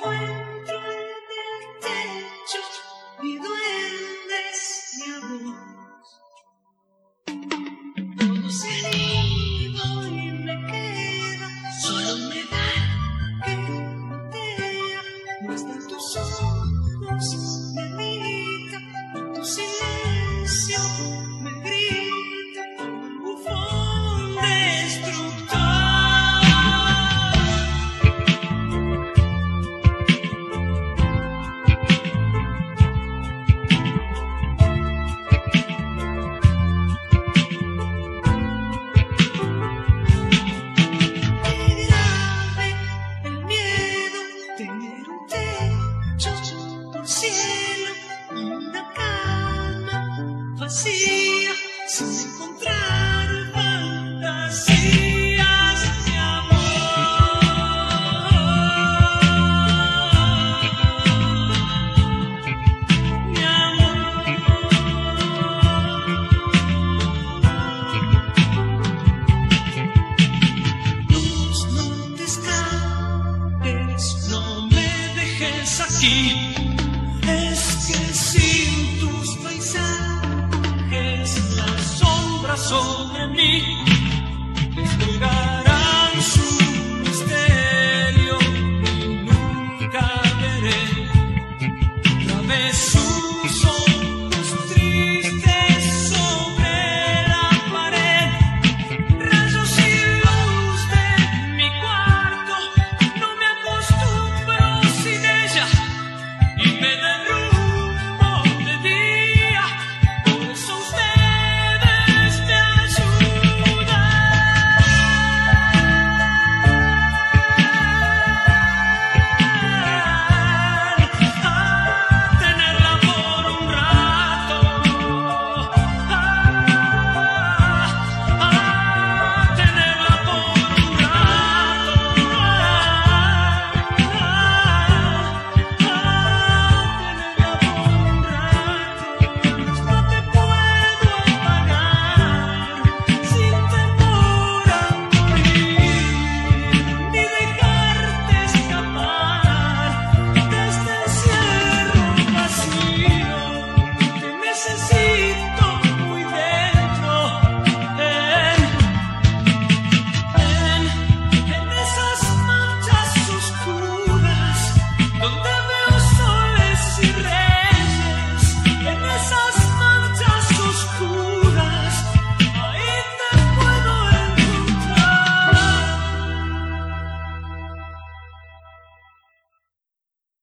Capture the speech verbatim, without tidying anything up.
encuentro en el techo y duendes mi amor. Todo se ha ido y me queda solo humedad que gotea. No están tus ojos, me mira, tu silencio me grita como un bufón destructor. Cielo y una cama vacía sin encontrar fantasías de amor, mi amor. Luz, no te escapes, no me dejes aquí. Es que sin tus paisajes, las sombras sobre mí